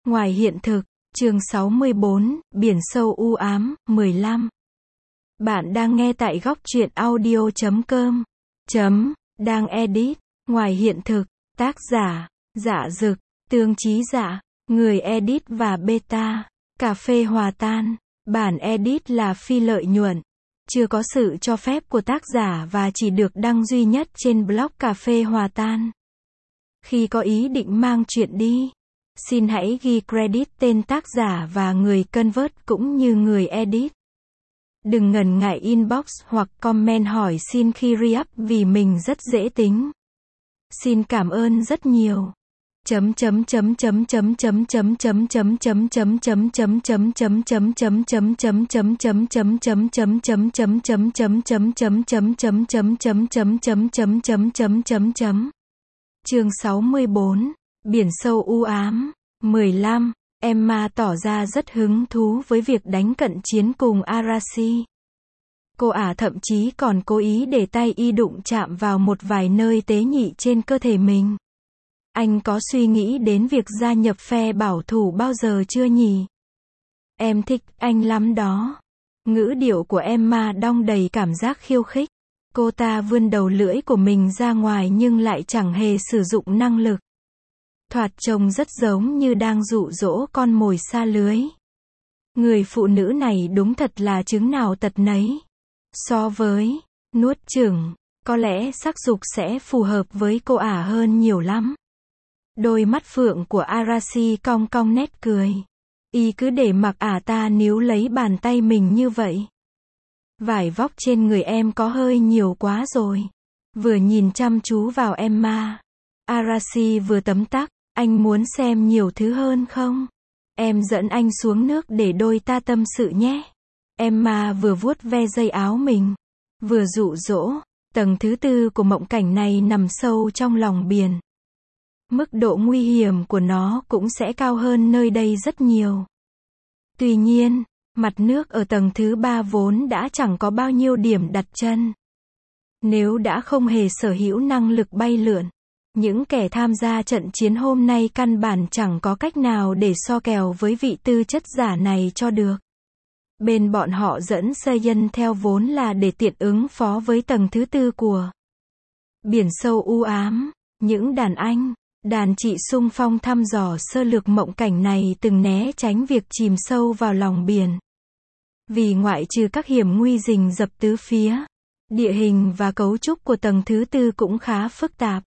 Ngoài hiện thực, chương 64, biển sâu u ám, 15. Bạn đang nghe tại góc truyện audio.com. Đang edit. Ngoài hiện thực, tác giả, Dạ Dực, Tương Chí Dạ, người edit và beta, Cà phê Hòa Tan. Bản edit là phi lợi nhuận, chưa có sự cho phép của tác giả và chỉ được đăng duy nhất trên blog Cà phê Hòa Tan. Khi có ý định mang chuyện đi, xin hãy ghi credit tên tác giả và người convert cũng như người edit. Đừng ngần ngại inbox hoặc comment hỏi xin khi re-up vì mình rất dễ tính. Xin cảm ơn rất nhiều. Chương 64, biển sâu u ám, 15. Emma tỏ ra rất hứng thú với việc đánh cận chiến cùng Arashi. Cô ả thậm chí còn cố ý để tay y đụng chạm vào một vài nơi tế nhị trên cơ thể mình. Anh có suy nghĩ đến việc gia nhập phe bảo thủ bao giờ chưa nhỉ? Em thích anh lắm đó. Ngữ điệu của Emma đong đầy cảm giác khiêu khích. Cô ta vươn đầu lưỡi của mình ra ngoài nhưng lại chẳng hề sử dụng năng lực. Thoạt trông rất giống như đang dụ dỗ con mồi sa lưới. Người phụ nữ này đúng thật là trứng nào tật nấy. So với nuốt chửng, có lẽ sắc dục sẽ phù hợp với cô ả hơn nhiều lắm. Đôi mắt phượng của Arashi cong cong nét cười. Y cứ để mặc ả ta níu lấy bàn tay mình như vậy. Vải vóc trên người em có hơi nhiều quá rồi. Vừa nhìn chăm chú vào Emma, Arashi vừa tấm tắc, anh muốn xem nhiều thứ hơn không? Em dẫn anh xuống nước để đôi ta tâm sự nhé. Emma vừa vuốt ve dây áo mình, vừa dụ dỗ. Tầng thứ tư của mộng cảnh này nằm sâu trong lòng biển. Mức độ nguy hiểm của nó cũng sẽ cao hơn nơi đây rất nhiều. Tuy nhiên, mặt nước ở tầng thứ ba vốn đã chẳng có bao nhiêu điểm đặt chân. Nếu đã không hề sở hữu năng lực bay lượn, những kẻ tham gia trận chiến hôm nay căn bản chẳng có cách nào để so kèo với vị tư chất giả này cho được. Bên bọn họ dẫn Saiyan theo vốn là để tiện ứng phó với tầng thứ tư của biển sâu u ám. Những đàn chị xung phong thăm dò sơ lược mộng cảnh này từng né tránh việc chìm sâu vào lòng biển. Vì ngoại trừ các hiểm nguy rình rập tứ phía, địa hình và cấu trúc của tầng thứ tư cũng khá phức tạp.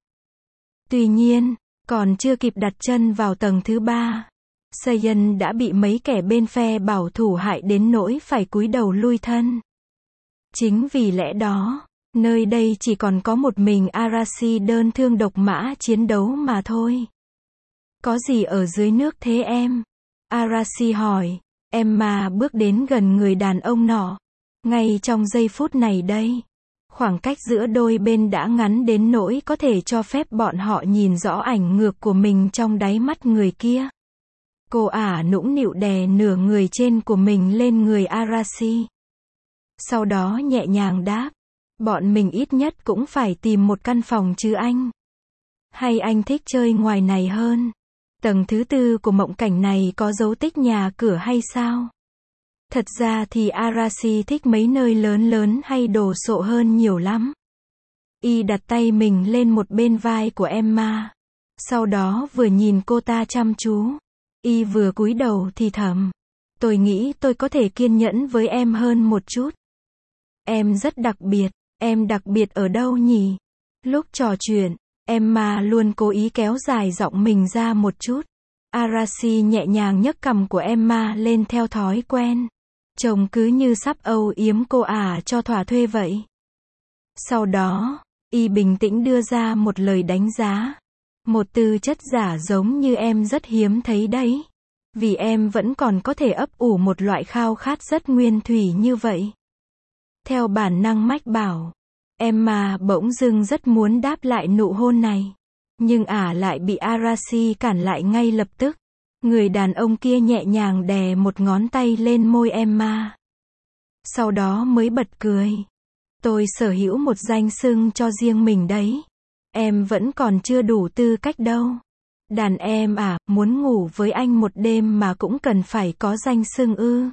Tuy nhiên, còn chưa kịp đặt chân vào tầng thứ ba, Saiyan đã bị mấy kẻ bên phe bảo thủ hại đến nỗi phải cúi đầu lui thân. Chính vì lẽ đó, nơi đây chỉ còn có một mình Arashi đơn thương độc mã chiến đấu mà thôi. Có gì ở dưới nước thế em? Arashi hỏi. Emma bước đến gần người đàn ông nọ. Ngay trong giây phút này đây, khoảng cách giữa đôi bên đã ngắn đến nỗi có thể cho phép bọn họ nhìn rõ ảnh ngược của mình trong đáy mắt người kia. Cô ả nũng nịu đè nửa người trên của mình lên người Arashi. Sau đó nhẹ nhàng đáp. Bọn mình ít nhất cũng phải tìm một căn phòng chứ anh. Hay anh thích chơi ngoài này hơn? Tầng thứ tư của mộng cảnh này có dấu tích nhà cửa hay sao? Thật ra thì Arashi thích mấy nơi lớn lớn hay đồ sộ hơn nhiều lắm. Y đặt tay mình lên một bên vai của Emma. Sau đó vừa nhìn cô ta chăm chú. Y vừa cúi đầu thì thầm. Tôi nghĩ tôi có thể kiên nhẫn với em hơn một chút. Em rất đặc biệt. Em đặc biệt ở đâu nhỉ? Lúc trò chuyện, Emma luôn cố ý kéo dài giọng mình ra một chút. Arashi nhẹ nhàng nhấc cằm của Emma lên theo thói quen. Trông cứ như sắp âu yếm cô ả cho thỏa thuê vậy. Sau đó, y bình tĩnh đưa ra một lời đánh giá. Một tư chất giả giống như em rất hiếm thấy đấy. Vì em vẫn còn có thể ấp ủ một loại khao khát rất nguyên thủy như vậy. Theo bản năng mách bảo, Emma bỗng dưng rất muốn đáp lại nụ hôn này. Nhưng ả lại bị Arashi cản lại ngay lập tức. Người đàn ông kia nhẹ nhàng đè một ngón tay lên môi Emma. Sau đó mới bật cười. Tôi sở hữu một danh xưng cho riêng mình đấy. Em vẫn còn chưa đủ tư cách đâu. Đàn em à, muốn ngủ với anh một đêm mà cũng cần phải có danh xưng ư?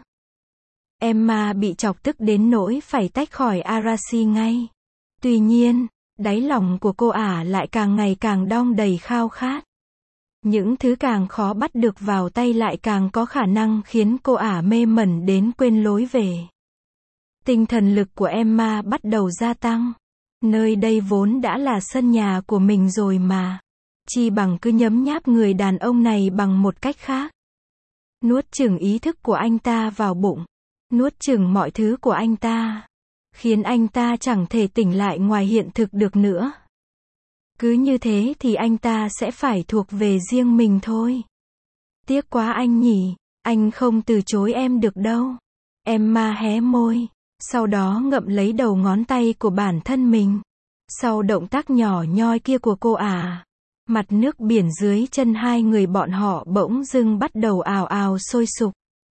Emma bị chọc tức đến nỗi phải tách khỏi Arashi ngay. Tuy nhiên, đáy lòng của cô ả lại càng ngày càng đong đầy khao khát. Những thứ càng khó bắt được vào tay lại càng có khả năng khiến cô ả mê mẩn đến quên lối về. Tinh thần lực của Emma bắt đầu gia tăng. Nơi đây vốn đã là sân nhà của mình rồi mà. Chi bằng cứ nhấm nháp người đàn ông này bằng một cách khác. Nuốt chửng ý thức của anh ta vào bụng. Nuốt chửng mọi thứ của anh ta. Khiến anh ta chẳng thể tỉnh lại ngoài hiện thực được nữa. Cứ như thế thì anh ta sẽ phải thuộc về riêng mình thôi. Tiếc quá anh nhỉ, anh không từ chối em được đâu. Emma hé môi, sau đó ngậm lấy đầu ngón tay của bản thân mình. Sau động tác nhỏ nhoi kia của cô ả, mặt nước biển dưới chân hai người bọn họ bỗng dưng bắt đầu ào ào sôi sục.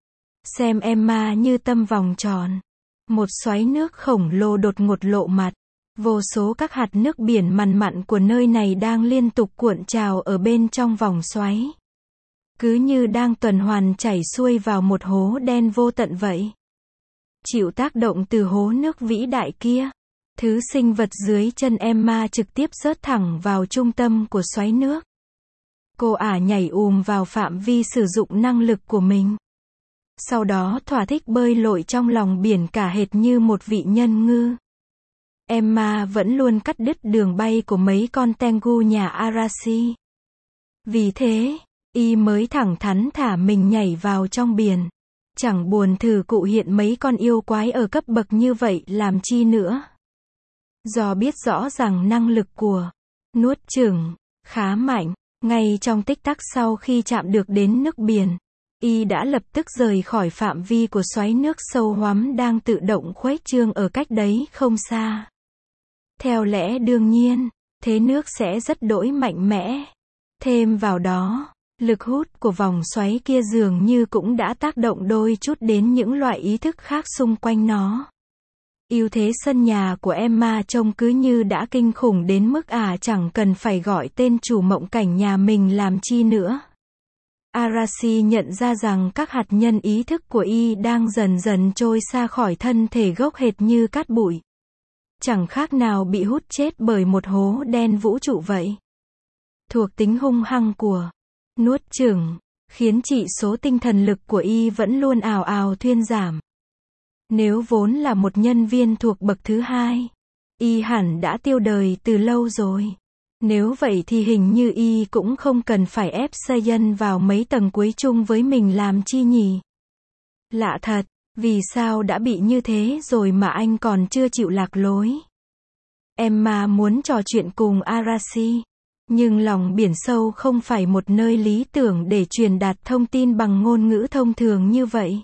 Xem Emma như tâm vòng tròn. Một xoáy nước khổng lồ đột ngột lộ mặt. Vô số các hạt nước biển mằn mặn của nơi này đang liên tục cuộn trào ở bên trong vòng xoáy. Cứ như đang tuần hoàn chảy xuôi vào một hố đen vô tận vậy. Chịu tác động từ hố nước vĩ đại kia, thứ sinh vật dưới chân Emma trực tiếp rớt thẳng vào trung tâm của xoáy nước. Cô ả nhảy vào phạm vi sử dụng năng lực của mình. Sau đó thỏa thích bơi lội trong lòng biển cả hệt như một vị nhân ngư. Emma vẫn luôn cắt đứt đường bay của mấy con tengu nhà Arashi. Vì thế, y mới thẳng thắn thả mình nhảy vào trong biển. Chẳng buồn thử cụ hiện mấy con yêu quái ở cấp bậc như vậy làm chi nữa. Do biết rõ rằng năng lực của nuốt chửng khá mạnh, ngay trong tích tắc sau khi chạm được đến nước biển, y đã lập tức rời khỏi phạm vi của xoáy nước sâu hoắm đang tự động khuếch trương ở cách đấy không xa. Theo lẽ đương nhiên, thế nước sẽ rất đỗi mạnh mẽ. Thêm vào đó, lực hút của vòng xoáy kia dường như cũng đã tác động đôi chút đến những loại ý thức khác xung quanh nó. Ưu thế sân nhà của Emma trông cứ như đã kinh khủng đến mức chẳng cần phải gọi tên chủ mộng cảnh nhà mình làm chi nữa. Arashi nhận ra rằng các hạt nhân ý thức của y đang dần dần trôi xa khỏi thân thể gốc hệt như cát bụi. Chẳng khác nào bị hút chết bởi một hố đen vũ trụ vậy. Thuộc tính hung hăng của nuốt chửng khiến chỉ số tinh thần lực của y vẫn luôn ào ào thuyên giảm. Nếu vốn là một nhân viên thuộc bậc thứ hai, y hẳn đã tiêu đời từ lâu rồi. Nếu vậy thì hình như y cũng không cần phải ép Saiyan vào mấy tầng cuối chung với mình làm chi nhỉ? Lạ thật, vì sao đã bị như thế rồi mà anh còn chưa chịu lạc lối? Emma muốn trò chuyện cùng Arashi, nhưng lòng biển sâu không phải một nơi lý tưởng để truyền đạt thông tin bằng ngôn ngữ thông thường như vậy.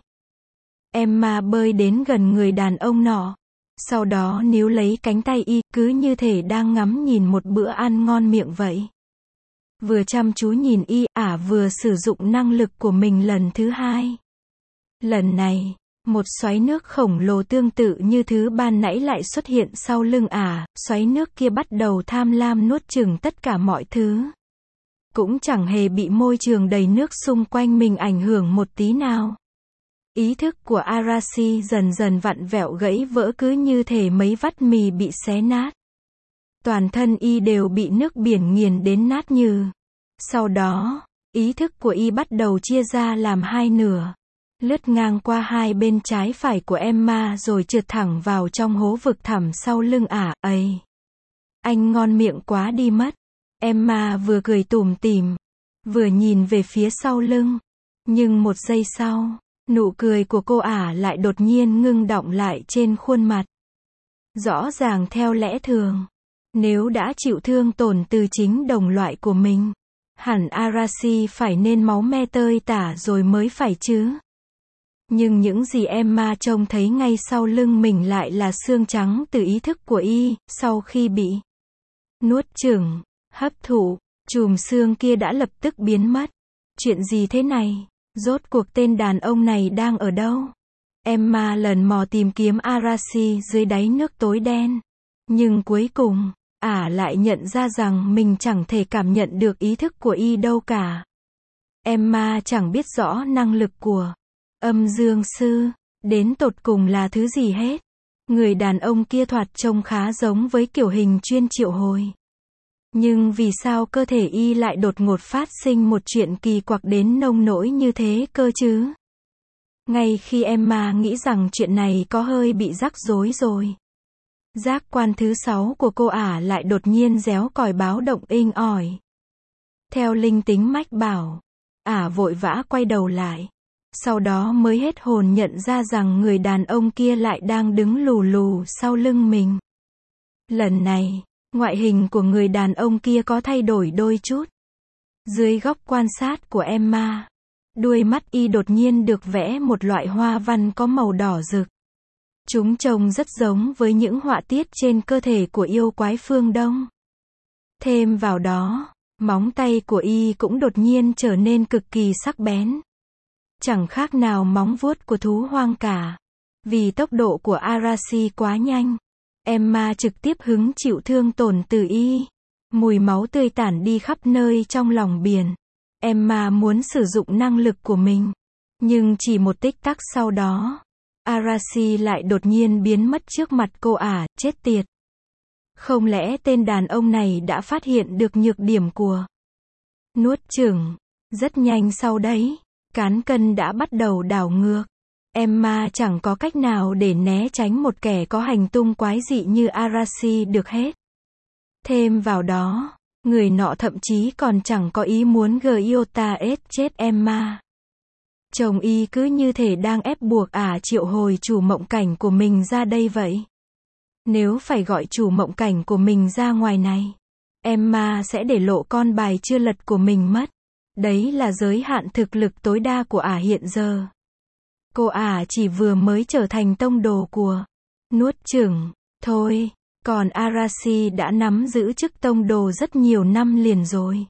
Emma bơi đến gần người đàn ông nọ, sau đó níu lấy cánh tay y, cứ như thể đang ngắm nhìn một bữa ăn ngon miệng vậy. Vừa chăm chú nhìn y, vừa sử dụng năng lực của mình lần thứ hai. Lần này, một xoáy nước khổng lồ tương tự như thứ ban nãy lại xuất hiện sau lưng xoáy nước kia bắt đầu tham lam nuốt chửng tất cả mọi thứ. Cũng chẳng hề bị môi trường đầy nước xung quanh mình ảnh hưởng một tí nào. Ý thức của Arashi dần dần vặn vẹo gãy vỡ cứ như thể mấy vắt mì bị xé nát. Toàn thân y đều bị nước biển nghiền đến nát nhừ. Sau đó, ý thức của y bắt đầu chia ra làm hai nửa. Lướt ngang qua hai bên trái phải của Emma rồi trượt thẳng vào trong hố vực thẳm sau lưng ấy. Anh ngon miệng quá đi mất. Emma vừa cười tủm tỉm, vừa nhìn về phía sau lưng. Nhưng một giây sau, nụ cười của cô lại đột nhiên ngưng đọng lại trên khuôn mặt. Rõ ràng theo lẽ thường, nếu đã chịu thương tổn từ chính đồng loại của mình, hẳn Arashi phải nên máu me tơi tả rồi mới phải chứ. Nhưng những gì Emma trông thấy ngay sau lưng mình lại là xương trắng từ ý thức của y, sau khi bị nuốt chửng, hấp thụ, chùm xương kia đã lập tức biến mất. Chuyện gì thế này? Rốt cuộc tên đàn ông này đang ở đâu? Emma lần mò tìm kiếm Arashi dưới đáy nước tối đen. Nhưng cuối cùng, lại nhận ra rằng mình chẳng thể cảm nhận được ý thức của y đâu cả. Emma chẳng biết rõ năng lực của âm dương sư đến tột cùng là thứ gì hết. Người đàn ông kia thoạt trông khá giống với kiểu hình chuyên triệu hồi. Nhưng vì sao cơ thể y lại đột ngột phát sinh một chuyện kỳ quặc đến nông nỗi như thế cơ chứ? Ngay khi Emma nghĩ rằng chuyện này có hơi bị rắc rối rồi, giác quan thứ 6 của cô lại đột nhiên réo còi báo động inh ỏi. Theo linh tính mách bảo, vội vã quay đầu lại. Sau đó mới hết hồn nhận ra rằng người đàn ông kia lại đang đứng lù lù sau lưng mình. Lần này, ngoại hình của người đàn ông kia có thay đổi đôi chút. Dưới góc quan sát của Emma, đuôi mắt y đột nhiên được vẽ một loại hoa văn có màu đỏ rực. Chúng trông rất giống với những họa tiết trên cơ thể của yêu quái phương Đông. Thêm vào đó, móng tay của y cũng đột nhiên trở nên cực kỳ sắc bén. Chẳng khác nào móng vuốt của thú hoang cả. Vì tốc độ của Arashi quá nhanh, Emma trực tiếp hứng chịu thương tổn từ y. Mùi máu tươi tản đi khắp nơi trong lòng biển. Emma muốn sử dụng năng lực của mình. Nhưng chỉ một tích tắc sau đó, Arashi lại đột nhiên biến mất trước mặt cô chết tiệt. Không lẽ tên đàn ông này đã phát hiện được nhược điểm của nuốt chửng? Rất nhanh sau đấy, cán cân đã bắt đầu đảo ngược. Emma chẳng có cách nào để né tránh một kẻ có hành tung quái dị như Arashi được hết. Thêm vào đó, người nọ thậm chí còn chẳng có ý muốn Gyota chết Emma. Chồng y cứ như thể đang ép buộc triệu hồi chủ mộng cảnh của mình ra đây vậy. Nếu phải gọi chủ mộng cảnh của mình ra ngoài này, Emma sẽ để lộ con bài chưa lật của mình mất. Đấy là giới hạn thực lực tối đa của hiện giờ. Cô chỉ vừa mới trở thành tông đồ của nuốt chửng thôi, còn Arashi đã nắm giữ chức tông đồ rất nhiều năm liền rồi.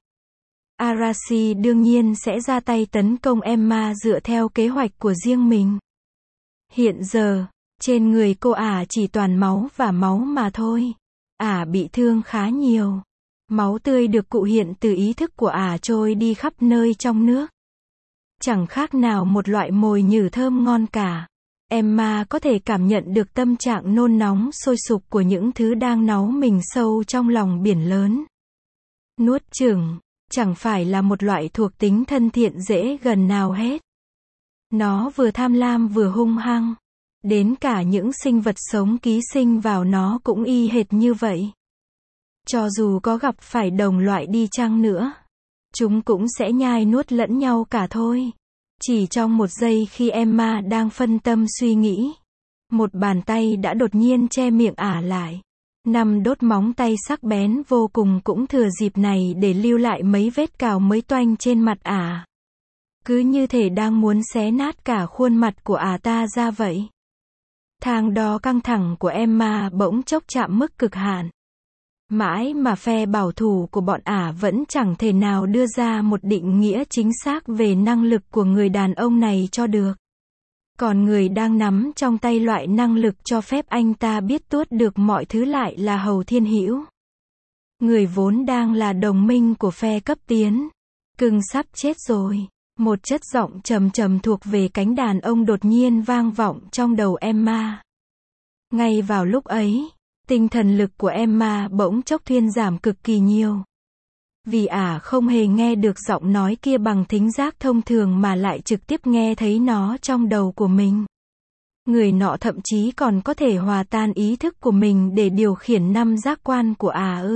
Arashi đương nhiên sẽ ra tay tấn công Emma dựa theo kế hoạch của riêng mình. Hiện giờ, trên người cô chỉ toàn máu và máu mà thôi. Bị thương khá nhiều. Máu tươi được cụ hiện từ ý thức của trôi đi khắp nơi trong nước. Chẳng khác nào một loại mồi nhử thơm ngon cả. Emma có thể cảm nhận được tâm trạng nôn nóng sôi sục của những thứ đang náu mình sâu trong lòng biển lớn. Nuốt chửng chẳng phải là một loại thuộc tính thân thiện dễ gần nào hết. Nó vừa tham lam vừa hung hăng. Đến cả những sinh vật sống ký sinh vào nó cũng y hệt như vậy. Cho dù có gặp phải đồng loại đi chăng nữa, chúng cũng sẽ nhai nuốt lẫn nhau cả thôi. Chỉ trong một giây khi Emma đang phân tâm suy nghĩ, một bàn tay đã đột nhiên che miệng lại. 5 đốt móng tay sắc bén vô cùng cũng thừa dịp này để lưu lại mấy vết cào mới toanh trên mặt Cứ như thể đang muốn xé nát cả khuôn mặt của ta ra vậy. Thang đo căng thẳng của Emma bỗng chốc chạm mức cực hạn. Mãi mà phe bảo thủ của bọn vẫn chẳng thể nào đưa ra một định nghĩa chính xác về năng lực của người đàn ông này cho được. Còn người đang nắm trong tay loại năng lực cho phép anh ta biết tuốt được mọi thứ lại là Hầu Thiên Hữu. Người vốn đang là đồng minh của phe cấp tiến. Cưng sắp chết rồi. Một chất giọng trầm trầm thuộc về cánh đàn ông đột nhiên vang vọng trong đầu Emma. Ngay vào lúc ấy, tinh thần lực của Emma bỗng chốc thuyên giảm cực kỳ nhiều. Vì không hề nghe được giọng nói kia bằng thính giác thông thường mà lại trực tiếp nghe thấy nó trong đầu của mình. Người nọ thậm chí còn có thể hòa tan ý thức của mình để điều khiển 5 giác quan của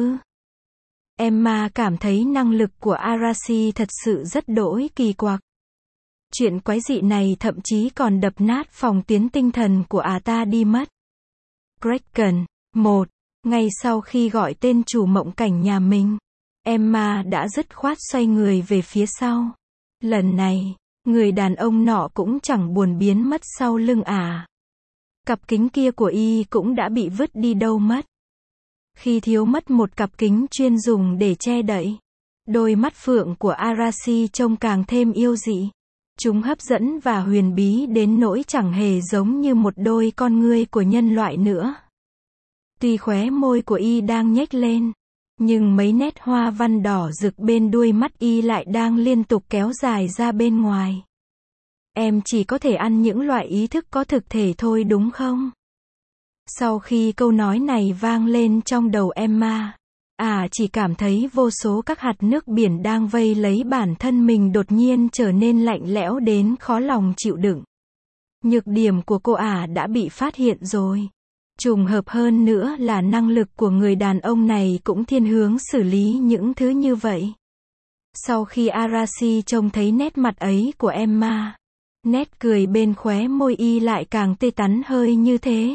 Emma cảm thấy năng lực của Arashi thật sự rất đỗi kỳ quặc. Chuyện quái dị này thậm chí còn đập nát phòng tuyến tinh thần của ta đi mất. Kraken 1. Ngay sau khi gọi tên chủ mộng cảnh nhà mình, Emma đã dứt khoát xoay người về phía sau. Lần này, người đàn ông nọ cũng chẳng buồn biến mất sau lưng Cặp kính kia của y cũng đã bị vứt đi đâu mất. Khi thiếu mất một cặp kính chuyên dùng để che đậy, đôi mắt phượng của Arashi trông càng thêm yêu dị. Chúng hấp dẫn và huyền bí đến nỗi chẳng hề giống như một đôi con ngươi của nhân loại nữa. Tuy khóe môi của y đang nhếch lên, nhưng mấy nét hoa văn đỏ rực bên đuôi mắt y lại đang liên tục kéo dài ra bên ngoài. Em chỉ có thể ăn những loại ý thức có thực thể thôi đúng không? Sau khi câu nói này vang lên trong đầu Emma, chỉ cảm thấy vô số các hạt nước biển đang vây lấy bản thân mình đột nhiên trở nên lạnh lẽo đến khó lòng chịu đựng. Nhược điểm của cô đã bị phát hiện rồi. Trùng hợp hơn nữa là năng lực của người đàn ông này cũng thiên hướng xử lý những thứ như vậy. Sau khi Arashi trông thấy nét mặt ấy của Emma, nét cười bên khóe môi y lại càng tươi tắn hơi như thế.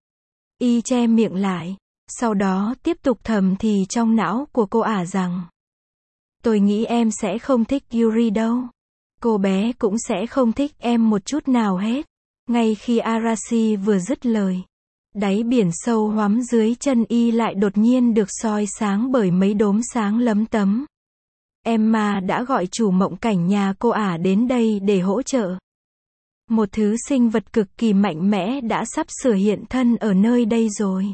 Y che miệng lại, sau đó tiếp tục thầm thì trong não của cô rằng: tôi nghĩ em sẽ không thích Yuri đâu. Cô bé cũng sẽ không thích em một chút nào hết. Ngay khi Arashi vừa dứt lời, đáy biển sâu hoắm dưới chân y lại đột nhiên được soi sáng bởi mấy đốm sáng lấm tấm. Emma đã gọi chủ mộng cảnh nhà cô đến đây để hỗ trợ. Một thứ sinh vật cực kỳ mạnh mẽ đã sắp sửa hiện thân ở nơi đây rồi.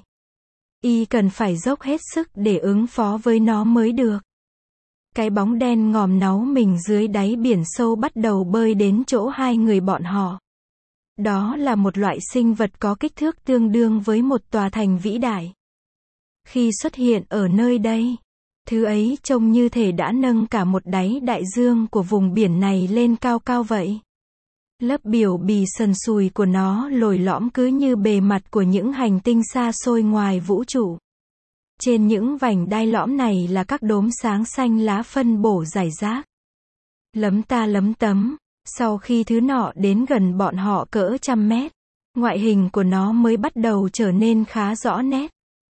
Y cần phải dốc hết sức để ứng phó với nó mới được. Cái bóng đen ngòm náu mình dưới đáy biển sâu bắt đầu bơi đến chỗ hai người bọn họ. Đó là một loại sinh vật có kích thước tương đương với một tòa thành vĩ đại. Khi xuất hiện ở nơi đây, thứ ấy trông như thể đã nâng cả một đáy đại dương của vùng biển này lên cao cao vậy. Lớp biểu bì sần sùi của nó lồi lõm cứ như bề mặt của những hành tinh xa xôi ngoài vũ trụ. Trên những vành đai lõm này là các đốm sáng xanh lá phân bổ rải rác. Lấm ta lấm tấm, sau khi thứ nọ đến gần bọn họ cỡ 100 mét, ngoại hình của nó mới bắt đầu trở nên khá rõ nét.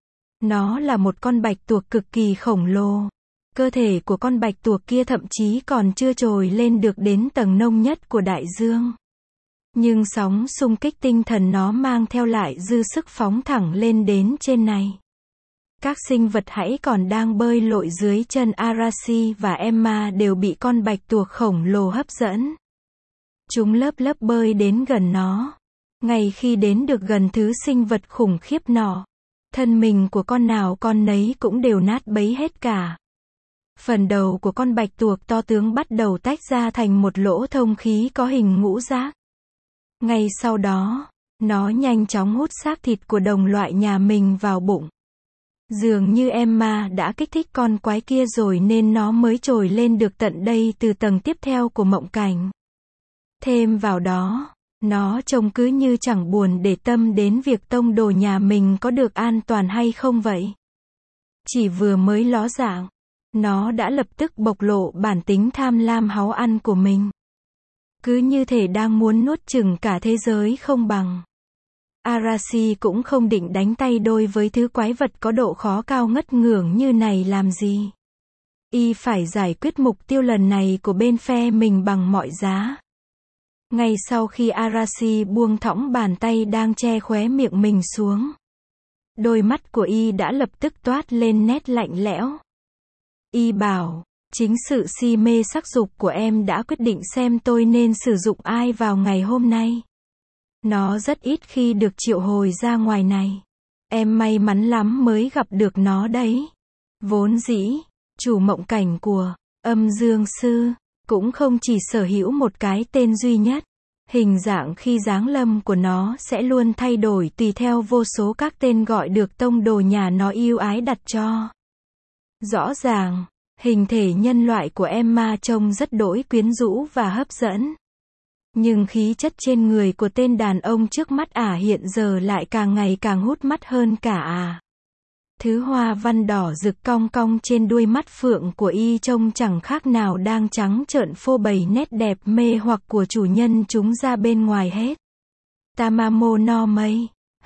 Nó là một con bạch tuộc cực kỳ khổng lồ. Cơ thể của con bạch tuộc kia thậm chí còn chưa trồi lên được đến tầng nông nhất của đại dương. Nhưng sóng xung kích tinh thần nó mang theo lại dư sức phóng thẳng lên đến trên này. Các sinh vật hãy còn đang bơi lội dưới chân Arashi và Emma đều bị con bạch tuộc khổng lồ hấp dẫn. Chúng lớp lớp bơi đến gần nó. Ngay khi đến được gần thứ sinh vật khủng khiếp nọ, thân mình của con nào con nấy cũng đều nát bấy hết cả. Phần đầu của con bạch tuộc to tướng bắt đầu tách ra thành một lỗ thông khí có hình ngũ giác. Ngay sau đó, nó nhanh chóng hút xác thịt của đồng loại nhà mình vào bụng. Dường như Emma đã kích thích con quái kia rồi nên nó mới trồi lên được tận đây từ tầng tiếp theo của mộng cảnh. Thêm vào đó, nó trông cứ như chẳng buồn để tâm đến việc tông đồ nhà mình có được an toàn hay không vậy. Chỉ vừa mới ló dạng, nó đã lập tức bộc lộ bản tính tham lam háu ăn của mình. Cứ như thể đang muốn nuốt chửng cả thế giới không bằng. Arashi cũng không định đánh tay đôi với thứ quái vật có độ khó cao ngất ngưởng như này làm gì. Y phải giải quyết mục tiêu lần này của bên phe mình bằng mọi giá. Ngay sau khi Arashi buông thõng bàn tay đang che khóe miệng mình xuống, đôi mắt của y đã lập tức toát lên nét lạnh lẽo. Y bảo, chính sự si mê sắc dục của em đã quyết định xem tôi nên sử dụng ai vào ngày hôm nay. Nó rất ít khi được triệu hồi ra ngoài này. Em may mắn lắm mới gặp được nó đấy. Vốn dĩ, chủ mộng cảnh của Âm Dương Sư cũng không chỉ sở hữu một cái tên duy nhất. Hình dạng khi giáng lâm của nó sẽ luôn thay đổi tùy theo vô số các tên gọi được tông đồ nhà nó yêu ái đặt cho. Rõ ràng, hình thể nhân loại của Emma trông rất đỗi quyến rũ và hấp dẫn. Nhưng khí chất trên người của tên đàn ông trước mắt hiện giờ lại càng ngày càng hút mắt hơn cả. Thứ hoa văn đỏ rực cong cong trên đuôi mắt phượng của y trông chẳng khác nào đang trắng trợn phô bày nét đẹp mê hoặc của chủ nhân chúng ra bên ngoài hết. Tamamo no Mei.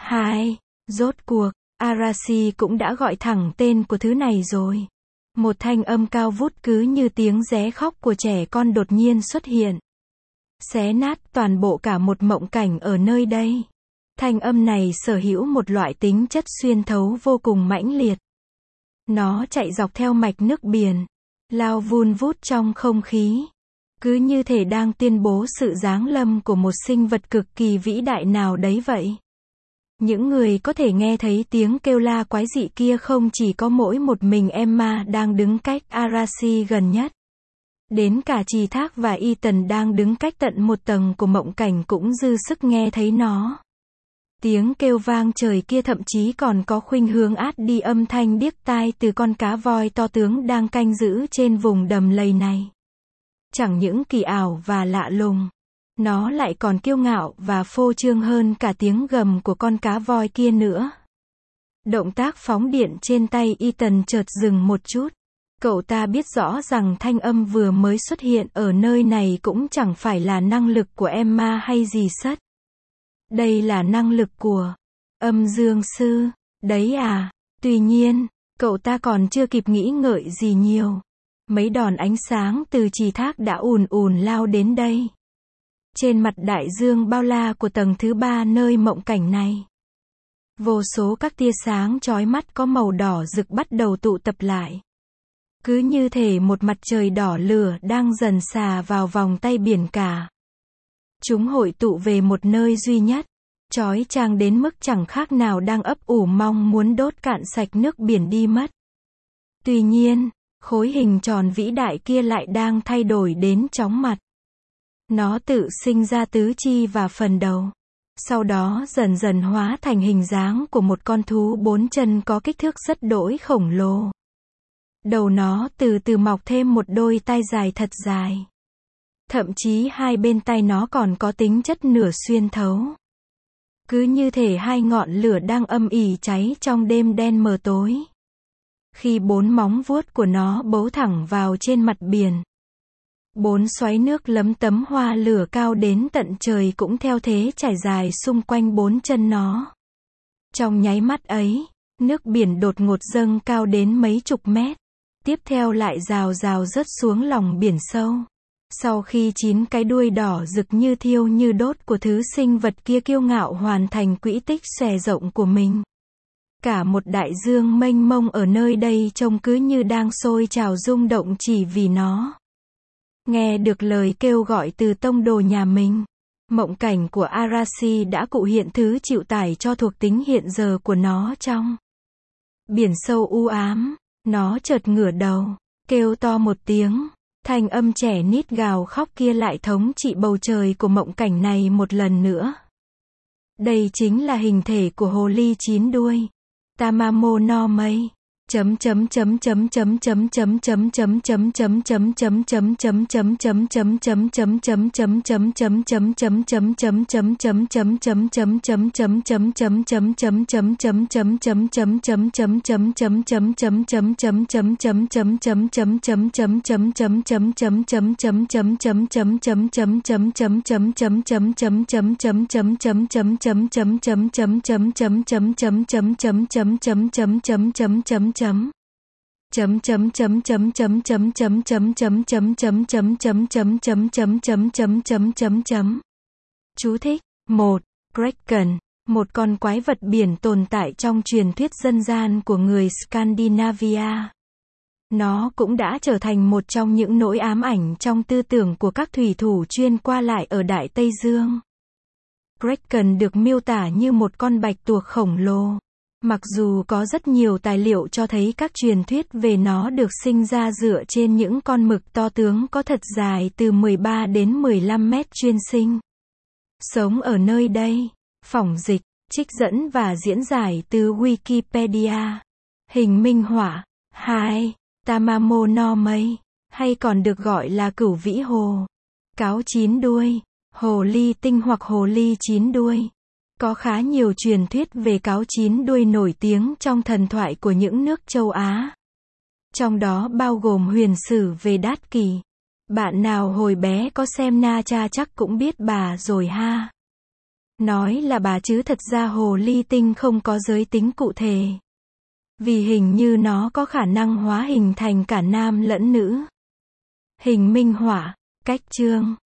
Rốt cuộc, Arashi cũng đã gọi thẳng tên của thứ này rồi. Một thanh âm cao vút cứ như tiếng ré khóc của trẻ con đột nhiên xuất hiện. Xé nát toàn bộ cả một mộng cảnh ở nơi đây. Thanh âm này sở hữu một loại tính chất xuyên thấu vô cùng mãnh liệt. Nó chạy dọc theo mạch nước biển, lao vun vút trong không khí. Cứ như thể đang tuyên bố sự giáng lâm của một sinh vật cực kỳ vĩ đại nào đấy vậy. Những người có thể nghe thấy tiếng kêu la quái dị kia không chỉ có mỗi một mình Emma đang đứng cách Arashi gần nhất. Đến cả Trì Thác và Ethan đang đứng cách tận một tầng của mộng cảnh cũng dư sức nghe thấy nó. Tiếng kêu vang trời kia thậm chí còn có khuynh hướng át đi âm thanh điếc tai từ con cá voi to tướng đang canh giữ trên vùng đầm lầy này. Chẳng những kỳ ảo và lạ lùng, nó lại còn kiêu ngạo và phô trương hơn cả tiếng gầm của con cá voi kia nữa. Động tác phóng điện trên tay Ethan chợt dừng một chút. Cậu ta biết rõ rằng thanh âm vừa mới xuất hiện ở nơi này cũng chẳng phải là năng lực của Emma hay gì sất. Đây là năng lực của âm dương sư, đấy à. Tuy nhiên, cậu ta còn chưa kịp nghĩ ngợi gì nhiều. Mấy đòn ánh sáng từ Trì Thác đã ùn ùn lao đến đây. Trên mặt đại dương bao la của tầng thứ 3 nơi mộng cảnh này, vô số các tia sáng chói mắt có màu đỏ rực bắt đầu tụ tập lại. Cứ như thể một mặt trời đỏ lửa đang dần xà vào vòng tay biển cả. Chúng hội tụ về một nơi duy nhất, chói chang đến mức chẳng khác nào đang ấp ủ mong muốn đốt cạn sạch nước biển đi mất. Tuy nhiên, khối hình tròn vĩ đại kia lại đang thay đổi đến chóng mặt. Nó tự sinh ra tứ chi và phần đầu. Sau đó dần dần hóa thành hình dáng của một con thú 4 chân có kích thước rất đỗi khổng lồ. Đầu nó từ từ mọc thêm một đôi tai dài thật dài. Thậm chí hai bên tay nó còn có tính chất nửa xuyên thấu. Cứ như thể hai ngọn lửa đang âm ỉ cháy trong đêm đen mờ tối. Khi 4 móng vuốt của nó bấu thẳng vào trên mặt biển, 4 xoáy nước lấm tấm hoa lửa cao đến tận trời cũng theo thế trải dài xung quanh 4 chân nó. Trong nháy mắt ấy, nước biển đột ngột dâng cao đến mấy chục mét. Tiếp theo lại rào rào rớt xuống lòng biển sâu. Sau khi 9 cái đuôi đỏ rực như thiêu như đốt của thứ sinh vật kia kiêu ngạo hoàn thành quỹ tích xòe rộng của mình. Cả một đại dương mênh mông ở nơi đây trông cứ như đang sôi trào rung động chỉ vì nó nghe được lời kêu gọi từ tông đồ nhà mình. Mộng cảnh của Arashi đã cụ hiện thứ chịu tải cho thuộc tính hiện giờ của nó trong biển sâu u ám. Nó chợt ngửa đầu, kêu to một tiếng. Thanh âm trẻ nít gào khóc kia lại thống trị bầu trời của mộng cảnh này một lần nữa. Đây chính là hình thể của hồ ly 9 đuôi. Tamamo no Mei. Chú thích: 1. Kraken, một con quái vật biển tồn tại trong truyền thuyết dân gian của người Scandinavia. Nó cũng đã trở thành một trong những nỗi ám ảnh trong tư tưởng của các thủy thủ chuyên qua lại ở Đại Tây Dương. Kraken được miêu tả như một con bạch tuộc khổng lồ. Mặc dù có rất nhiều tài liệu cho thấy các truyền thuyết về nó được sinh ra dựa trên những con mực to tướng có thật dài từ 13 đến 15 mét chuyên sinh sống ở nơi đây. Phỏng dịch, trích dẫn và diễn giải từ Wikipedia. Hình minh họa 2. Tamamo no Mei, hay còn được gọi là cửu vĩ hồ, cáo 9 đuôi, hồ ly tinh hoặc hồ ly 9 đuôi. Có khá nhiều truyền thuyết về cáo 9 đuôi nổi tiếng trong thần thoại của những nước châu Á. Trong đó bao gồm huyền sử về Đát Kỷ. Bạn nào hồi bé có xem Na Cha chắc cũng biết bà rồi ha. Nói là bà chứ thật ra hồ ly tinh không có giới tính cụ thể. Vì hình như nó có khả năng hóa hình thành cả nam lẫn nữ. Hình minh họa, cách chương.